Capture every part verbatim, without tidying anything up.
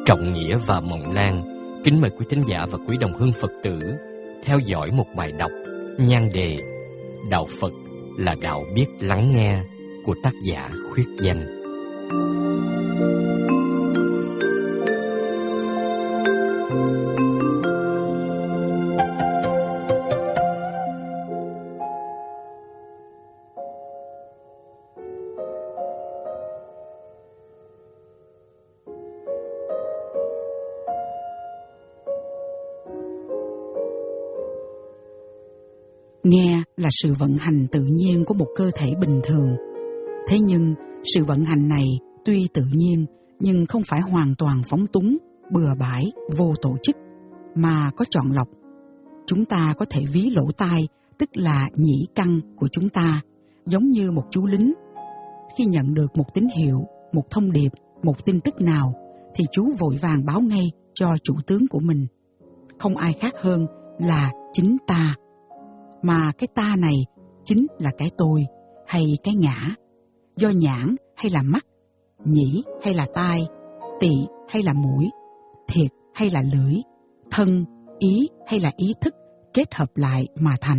Trọng Nghĩa và Mộng Lan kính mời quý thính giả và quý đồng hương Phật tử theo dõi một bài đọc nhan đề Đạo Phật là đạo biết lắng nghe của tác giả Khuyết Danh. Nghe là sự vận hành tự nhiên của một cơ thể bình thường. Thế nhưng, sự vận hành này tuy tự nhiên nhưng không phải hoàn toàn phóng túng, bừa bãi, vô tổ chức, mà có chọn lọc. Chúng ta có thể ví lỗ tai, tức là nhĩ căn của chúng ta, giống như một chú lính. Khi nhận được một tín hiệu, một thông điệp, một tin tức nào, thì chú vội vàng báo ngay cho chủ tướng của mình. Không ai khác hơn là chính ta. Mà cái ta này chính là cái tôi hay cái ngã, do nhãn hay là mắt, nhĩ hay là tai, tỵ hay là mũi, thiệt hay là lưỡi, thân, ý hay là ý thức kết hợp lại mà thành.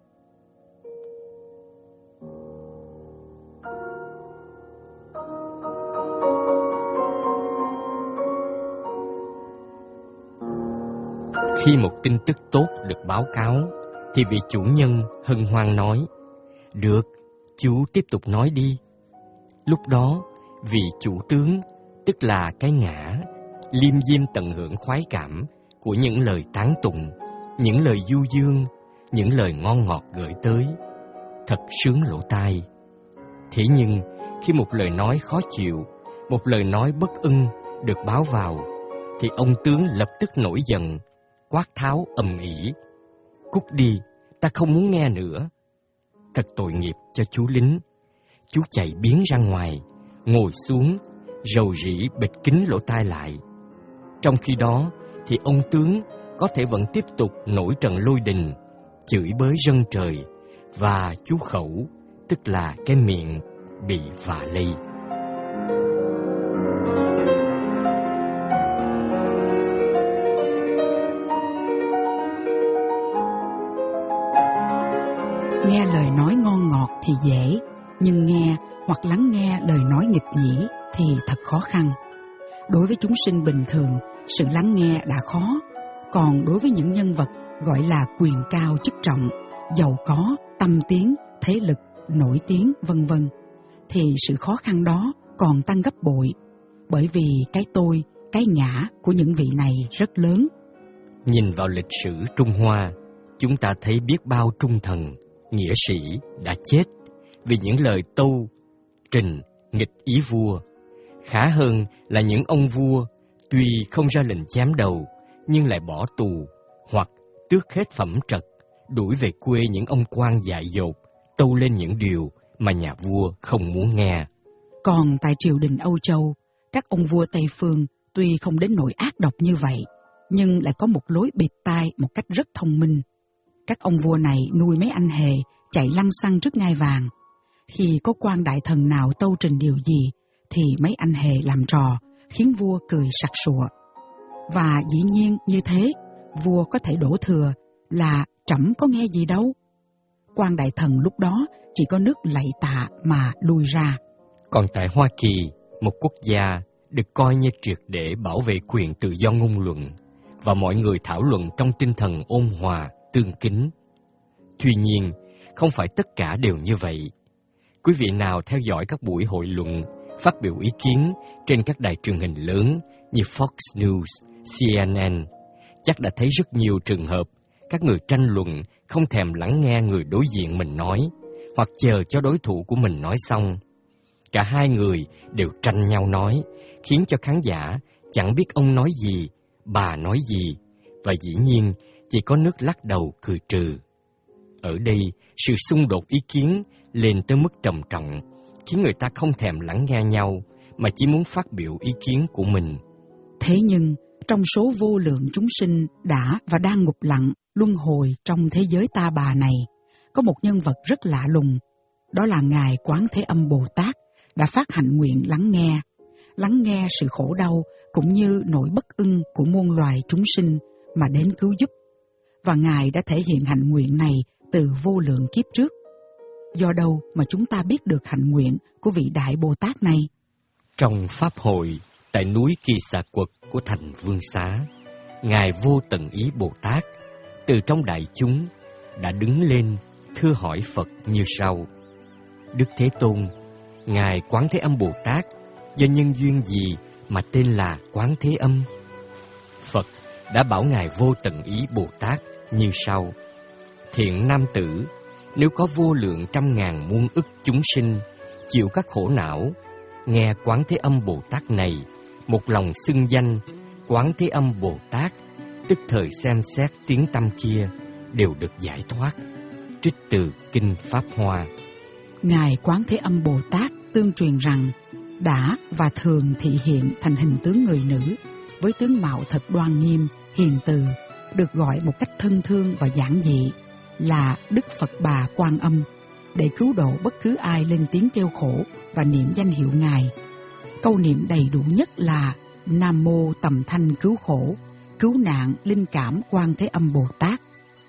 Khi một tin tức tốt được báo cáo, thì vị chủ nhân hân hoan nói: "Được, chú tiếp tục nói đi." Lúc đó, vị chủ tướng, tức là cái ngã, liêm diêm tận hưởng khoái cảm của những lời tán tụng, những lời du dương, những lời ngon ngọt gửi tới. Thật sướng lỗ tai. Thế nhưng, khi một lời nói khó chịu, một lời nói bất ưng được báo vào, thì ông tướng lập tức nổi giận, quát tháo ầm ĩ: "Cút đi, ta không muốn nghe nữa." Thật tội nghiệp cho chú lính. Chú chạy biến ra ngoài, ngồi xuống, rầu rĩ bịt kín lỗ tai lại. Trong khi đó, thì ông tướng có thể vẫn tiếp tục nổi trận lôi đình, chửi bới rân trời, và chú khẩu, tức là cái miệng, bị vạ lây. Nghe lời nói ngon ngọt thì dễ, nhưng nghe hoặc lắng nghe lời nói nghịch nhĩ thì thật khó khăn. Đối với chúng sinh bình thường, sự lắng nghe đã khó, còn đối với những nhân vật gọi là quyền cao chức trọng, giàu có, tâm tiếng, thế lực, nổi tiếng, vân vân, thì sự khó khăn đó còn tăng gấp bội, bởi vì cái tôi, cái ngã của những vị này rất lớn. Nhìn vào lịch sử Trung Hoa, chúng ta thấy biết bao trung thần, nghĩa sĩ đã chết vì những lời tâu, trình, nghịch ý vua. Khá hơn là những ông vua tuy không ra lệnh chém đầu nhưng lại bỏ tù hoặc tước hết phẩm trật, đuổi về quê những ông quan dại dột, tâu lên những điều mà nhà vua không muốn nghe. Còn tại triều đình Âu Châu, các ông vua Tây Phương tuy không đến nỗi ác độc như vậy, nhưng lại có một lối bịt tai một cách rất thông minh. Các ông vua này nuôi mấy anh hề chạy lăng xăng trước ngai vàng. Khi có quan đại thần nào tâu trình điều gì, thì mấy anh hề làm trò, khiến vua cười sặc sụa. Và dĩ nhiên như thế, vua có thể đổ thừa là trẫm có nghe gì đâu. Quan đại thần lúc đó chỉ có nước lạy tạ mà lui ra. Còn tại Hoa Kỳ, một quốc gia được coi như triệt để bảo vệ quyền tự do ngôn luận, và mọi người thảo luận trong tinh thần ôn hòa, tương kính. Tuy nhiên, không phải tất cả đều như vậy. Quý vị nào theo dõi các buổi hội luận, phát biểu ý kiến trên các đài truyền hình lớn như Fox News, C N N, chắc đã thấy rất nhiều trường hợp các người tranh luận không thèm lắng nghe người đối diện mình nói, hoặc chờ cho đối thủ của mình nói xong. Cả hai người đều tranh nhau nói, khiến cho khán giả chẳng biết ông nói gì, bà nói gì, và dĩ nhiên chỉ có nước lắc đầu cười trừ. Ở đây, sự xung đột ý kiến lên tới mức trầm trọng, khiến người ta không thèm lắng nghe nhau, mà chỉ muốn phát biểu ý kiến của mình. Thế nhưng, trong số vô lượng chúng sinh đã và đang ngục lặng, luân hồi trong thế giới ta bà này, có một nhân vật rất lạ lùng. Đó là Ngài Quán Thế Âm Bồ Tát đã phát hạnh nguyện lắng nghe, lắng nghe sự khổ đau cũng như nỗi bất ưng của muôn loài chúng sinh mà đến cứu giúp, và Ngài đã thể hiện hạnh nguyện này từ vô lượng kiếp trước. Do đâu mà chúng ta biết được hạnh nguyện của vị Đại Bồ Tát này? Trong Pháp hội tại núi Kỳ Xà Quật của thành Vương Xá, Ngài Vô Tận Ý Bồ Tát từ trong đại chúng đã đứng lên thưa hỏi Phật như sau: Đức Thế Tôn, Ngài Quán Thế Âm Bồ Tát do nhân duyên gì mà tên là Quán Thế Âm? Phật đã bảo Ngài Vô Tận Ý Bồ Tát như sau: Thiện nam tử, nếu có vô lượng trăm ngàn muôn ức chúng sinh chịu các khổ não, nghe Quán Thế Âm Bồ Tát này, một lòng xưng danh Quán Thế Âm Bồ Tát, tức thời xem xét tiếng tâm kia đều được giải thoát. Trích từ Kinh Pháp Hoa. Ngài Quán Thế Âm Bồ Tát tương truyền rằng đã và thường thị hiện thành hình tướng người nữ với tướng mạo thật đoan nghiêm, hiền từ, được gọi một cách thân thương và giản dị là Đức Phật Bà Quan Âm, để cứu độ bất cứ ai lên tiếng kêu khổ và niệm danh hiệu Ngài. Câu niệm đầy đủ nhất là Nam Mô Tầm Thanh Cứu Khổ, Cứu Nạn Linh Cảm Quan Thế Âm Bồ Tát.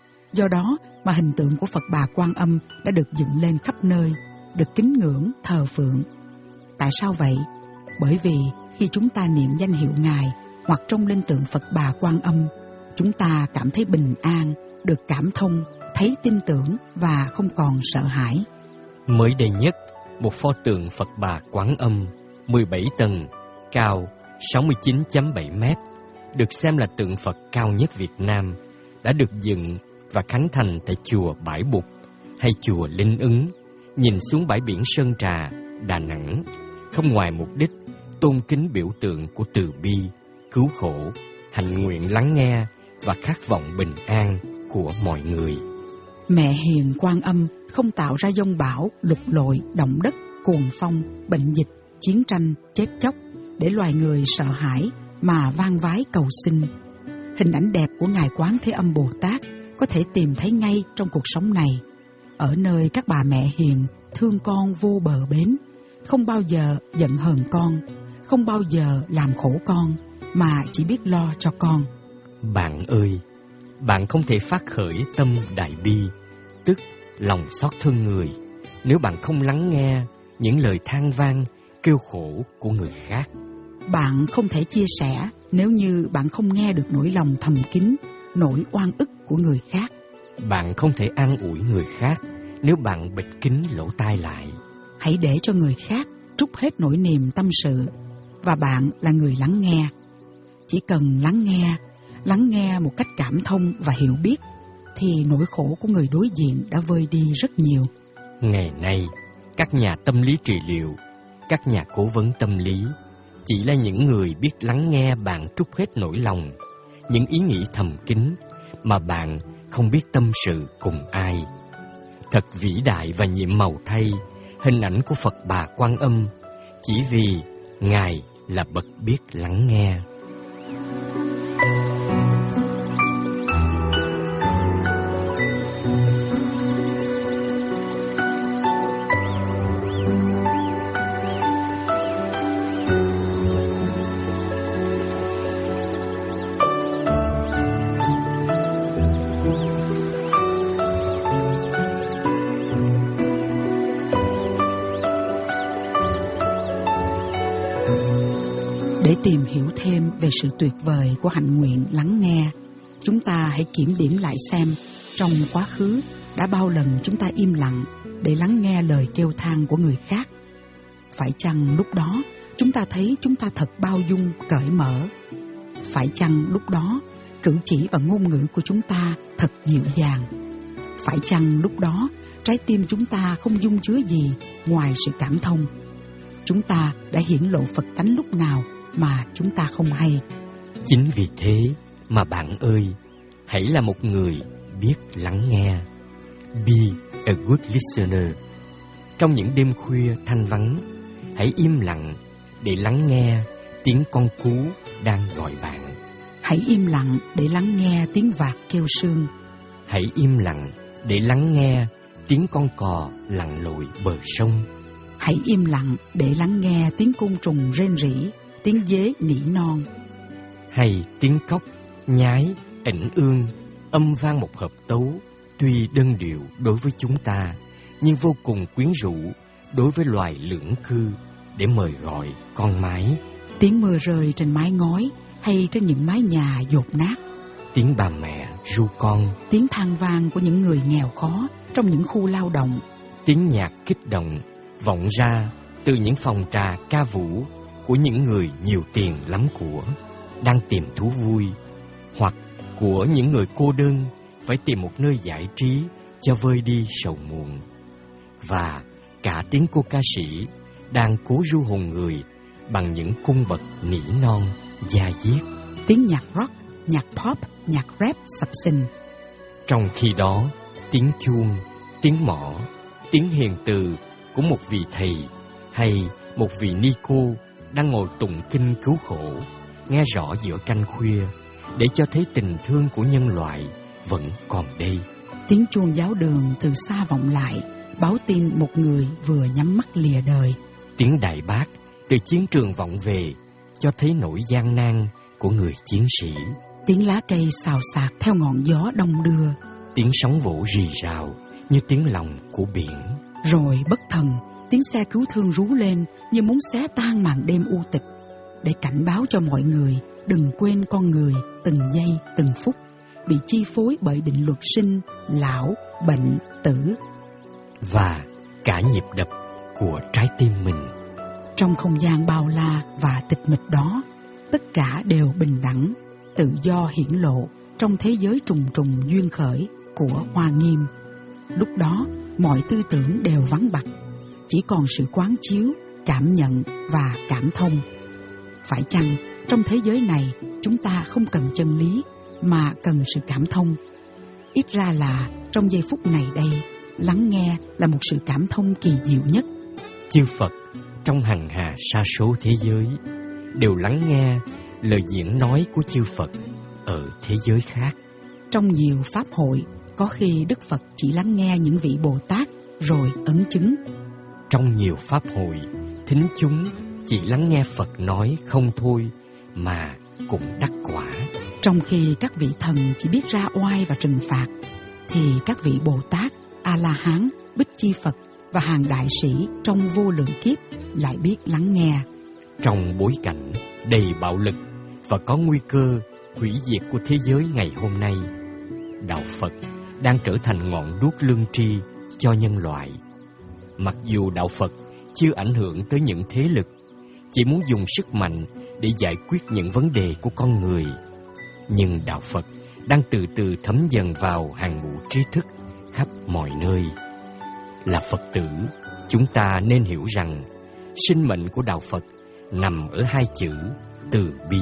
Do đó mà hình tượng của Phật Bà Quan Âm đã được dựng lên khắp nơi, được kính ngưỡng, thờ phượng. Tại sao vậy? Bởi vì khi chúng ta niệm danh hiệu Ngài hoặc trong linh tượng Phật Bà Quan Âm, chúng ta cảm thấy bình an, được cảm thông, thấy tin tưởng và không còn sợ hãi. Mới đây nhất, một pho tượng Phật Bà Quán Âm mười bảy tầng, cao sáu mươi chín phẩy bảy mét, được xem là tượng Phật cao nhất Việt Nam, đã được dựng và khánh thành tại chùa Bãi Bục hay chùa Linh Ứng, nhìn xuống bãi biển Sơn Trà, Đà Nẵng, không ngoài mục đích tôn kính biểu tượng của từ bi, cứu khổ, hạnh nguyện lắng nghe và khát vọng bình an của mọi người. Mẹ hiền Quan Âm không tạo ra giông bão, lụt lội, động đất, cuồng phong, bệnh dịch, chiến tranh, chết chóc để loài người sợ hãi mà van vái cầu xin. Hình ảnh đẹp của Ngài Quán Thế Âm Bồ Tát có thể tìm thấy ngay trong cuộc sống này, ở nơi các bà mẹ hiền thương con vô bờ bến, không bao giờ giận hờn con, không bao giờ làm khổ con, mà chỉ biết lo cho con. Bạn ơi, bạn không thể phát khởi tâm đại bi, tức lòng xót thương người, nếu bạn không lắng nghe những lời than van, kêu khổ của người khác. Bạn không thể chia sẻ nếu như bạn không nghe được nỗi lòng thầm kín, nỗi oan ức của người khác. Bạn không thể an ủi người khác nếu bạn bịt kín lỗ tai lại. Hãy để cho người khác trút hết nỗi niềm tâm sự, và bạn là người lắng nghe. Chỉ cần lắng nghe, lắng nghe một cách cảm thông và hiểu biết, thì nỗi khổ của người đối diện đã vơi đi rất nhiều. Ngày nay, các nhà tâm lý trị liệu, các nhà cố vấn tâm lý chỉ là những người biết lắng nghe bạn trút hết nỗi lòng, những ý nghĩ thầm kín mà bạn không biết tâm sự cùng ai. Thật vĩ đại và nhiệm màu thay hình ảnh của Phật Bà Quan Âm, chỉ vì Ngài là bậc biết lắng nghe. Để tìm hiểu thêm về sự tuyệt vời của hạnh nguyện lắng nghe, chúng ta hãy kiểm điểm lại xem trong quá khứ đã bao lần chúng ta im lặng để lắng nghe lời kêu than của người khác. Phải chăng lúc đó chúng ta thấy chúng ta thật bao dung, cởi mở? Phải chăng lúc đó cử chỉ và ngôn ngữ của chúng ta thật dịu dàng? Phải chăng lúc đó trái tim chúng ta không dung chứa gì ngoài sự cảm thông? Chúng ta đã hiển lộ Phật tánh lúc nào mà chúng ta không hay? Chính vì thế mà bạn ơi, hãy là một người biết lắng nghe. Be a good listener. Trong những đêm khuya thanh vắng, hãy im lặng để lắng nghe tiếng con cú đang gọi bạn. Hãy im lặng để lắng nghe tiếng vạc kêu sương. Hãy im lặng để lắng nghe tiếng con cò lặn lội bờ sông. Hãy im lặng để lắng nghe tiếng côn trùng rên rỉ, tiếng dế nỉ non. hay tiếng cóc, nhái, ỉnh ương, âm vang một hợp tấu, tuy đơn điệu đối với chúng ta, nhưng vô cùng quyến rũ đối với loài lưỡng cư để mời gọi con mái. Tiếng mưa rơi trên mái ngói hay trên những mái nhà dột nát. Tiếng bà mẹ ru con. Tiếng than vang của những người nghèo khó trong những khu lao động. Tiếng nhạc kích động vọng ra từ những phòng trà ca vũ của những người nhiều tiền lắm của, đang tìm thú vui, hoặc của những người cô đơn phải tìm một nơi giải trí cho vơi đi sầu muộn. Và cả tiếng cô ca sĩ đang cố ru hồn người bằng những cung bậc nỉ non, da diết. Tiếng nhạc rock, nhạc pop, nhạc rap sập sình. Trong khi đó, tiếng chuông, tiếng mõ, tiếng hiền từ của một vị thầy hay một vị ni cô đang ngồi tụng kinh cứu khổ, nghe rõ giữa canh khuya, để cho thấy tình thương của nhân loại vẫn còn đây. Tiếng chuông giáo đường từ xa vọng lại, báo tin một người vừa nhắm mắt lìa đời. Tiếng đại bác từ chiến trường vọng về, cho thấy nỗi gian nan của người chiến sĩ. Tiếng lá cây xào xạc theo ngọn gió đông đưa. Tiếng sóng vỗ rì rào như tiếng lòng của biển. Rồi bất thần, tiếng xe cứu thương rú lên như muốn xé tan màn đêm u tịch, để cảnh báo cho mọi người đừng quên con người từng giây từng phút bị chi phối bởi định luật sinh, lão, bệnh, tử và cả nhịp đập của trái tim mình. Trong không gian bao la và tịch mịch đó, tất cả đều bình đẳng, tự do hiển lộ trong thế giới trùng trùng duyên khởi của Hoa Nghiêm. Lúc đó, mọi tư tưởng đều vắng bặt, chỉ còn sự quán chiếu, cảm nhận và cảm thông. Phải chăng trong thế giới này chúng ta không cần chân lý mà cần sự cảm thông? Ít ra là trong giây phút này đây, lắng nghe là một sự cảm thông kỳ diệu nhất. Chư Phật trong hằng hà sa số thế giới đều lắng nghe lời diễn nói của chư Phật ở thế giới khác. Trong nhiều pháp hội, có khi Đức Phật chỉ lắng nghe những vị Bồ Tát rồi ấn chứng. Trong nhiều pháp hội, thính chúng chỉ lắng nghe Phật nói không thôi mà cũng đắc quả. Trong khi các vị thần chỉ biết ra oai và trừng phạt, thì các vị Bồ Tát, A-la-hán, Bích Chi Phật và hàng đại sĩ trong vô lượng kiếp lại biết lắng nghe. Trong bối cảnh đầy bạo lực và có nguy cơ hủy diệt của thế giới ngày hôm nay, Đạo Phật đang trở thành ngọn đuốc lương tri cho nhân loại. Mặc dù Đạo Phật chưa ảnh hưởng tới những thế lực, chỉ muốn dùng sức mạnh để giải quyết những vấn đề của con người, nhưng Đạo Phật đang từ từ thấm dần vào hàng ngũ trí thức khắp mọi nơi. Là Phật tử, chúng ta nên hiểu rằng sinh mệnh của Đạo Phật nằm ở hai chữ từ bi.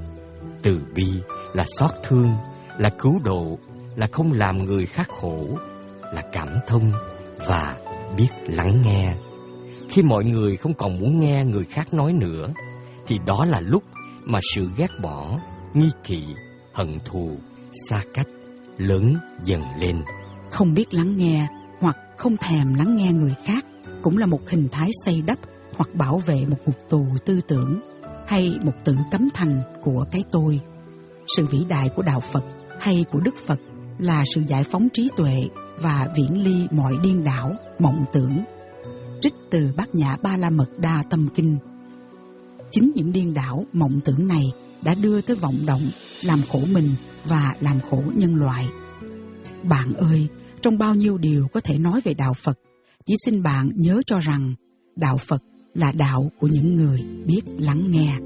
Từ bi là xót thương, là cứu độ, là không làm người khác khổ, là cảm thông và biết lắng nghe. Khi mọi người không còn muốn nghe người khác nói nữa, thì đó là lúc mà sự ghét bỏ, nghi kỵ, hận thù, xa cách lớn dần lên. Không biết lắng nghe hoặc không thèm lắng nghe người khác cũng là một hình thái xây đắp hoặc bảo vệ một ngục tù tư tưởng hay một tự cấm thành của cái tôi. Sự vĩ đại của Đạo Phật hay của Đức Phật là sự giải phóng trí tuệ và viễn ly mọi điên đảo, mộng tưởng. Trích từ Bát Nhã Ba La Mật Đa Tâm Kinh. Chính những điên đảo, mộng tưởng này đã đưa tới vọng động, làm khổ mình và làm khổ nhân loại. Bạn ơi, trong bao nhiêu điều có thể nói về Đạo Phật, chỉ xin bạn nhớ cho rằng Đạo Phật là đạo của những người biết lắng nghe.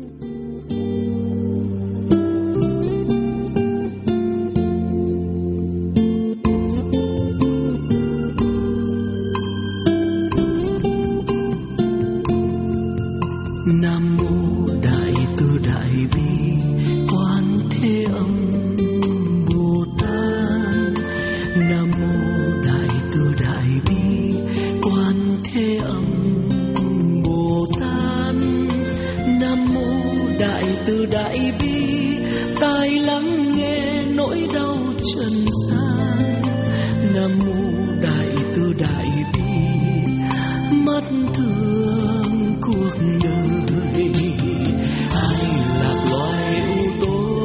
Nam mô Đại Từ Đại Bi Quan Thế Âm Bồ Tát. Nam mô Đại Từ Đại Bi Quan Thế Âm Bồ Tát. Nam mô Đại Từ Đại Bi tai lắng nghe nỗi đau trần gian. Nam mô Đại Từ Đại Bi mắt thương cuộc đời. Ai lạc loài ưu tối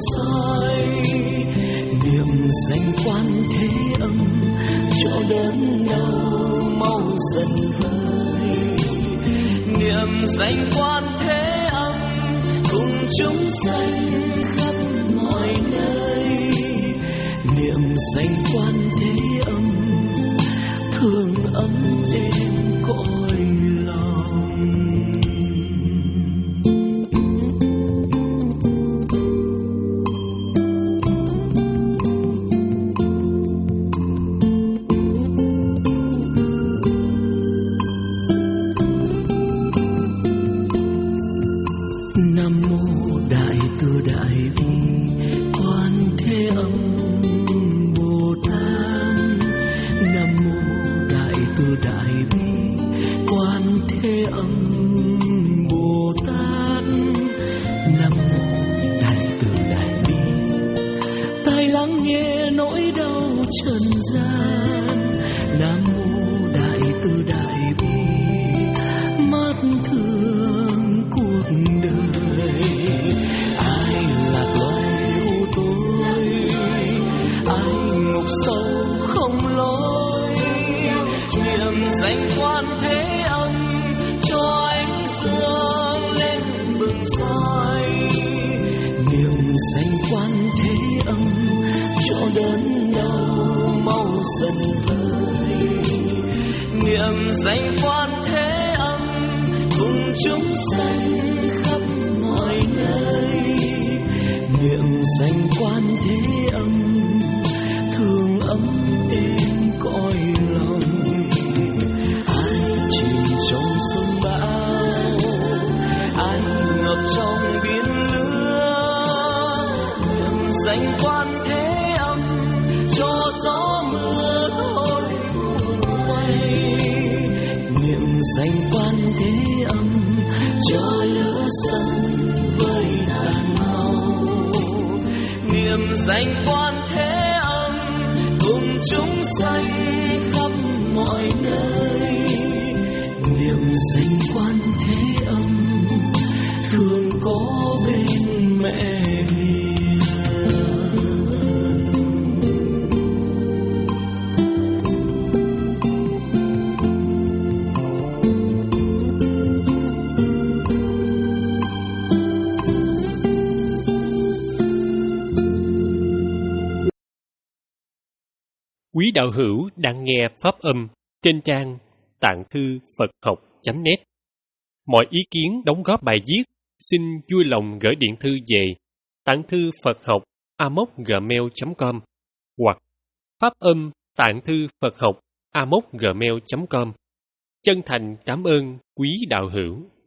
soi, niệm danh Quan Thế Âm cho đớn đau mau dần vơi. Niệm danh Quan Thế Âm cùng chúng sanh khắp mọi nơi. Niệm danh Quan Thế Âm thương ấm êm cõi lòng. Nam mô Đại Từ Đại Bi Quan Thế Âm Bồ Tát. Nam mô Đại Từ Đại Bi Quan Thế Âm Bồ Tát. Nam mô Đại Từ Đại Bi. Tai lắng nghe nỗi đau trần gian. Nam mô Đại Từ Đại Bi. Mắt thương cuộc đời. Ai lạc loài u tối, ai ngục sâu không lối. Niệm danh Quan Thế Âm cho ánh dương lên bừng soi. Niệm danh Quan Thế Âm cho đớn đau mau dần vơi. Niệm danh Quan Thế Âm cùng chúng sanh khắp mọi nơi. Niệm danh Quan Thế Âm thương ấm êm cõi lòng. Ai chìm trong sông bão, ai ngập trong biển lửa. Niệm danh Quan Thế Âm cho gió mưa thôi buồn quay. Niệm danh Quan Thế Âm cho lửa sân với đàn màu. Niệm danh Quan Thế Âm cùng chúng sanh khắp mọi nơi. Niệm danh Quan Thế Âm thường có bên mẹ hiền. Quý đạo hữu đang nghe pháp âm trên trang tạng thư Phật học chấm net. Mọi ý kiến đóng góp bài viết xin vui lòng gửi điện thư về tạng thư Phật học a m o c gmail chấm com hoặc pháp âm tạng thư Phật học a m o c gmail chấm com. Chân thành cảm ơn quý đạo hữu.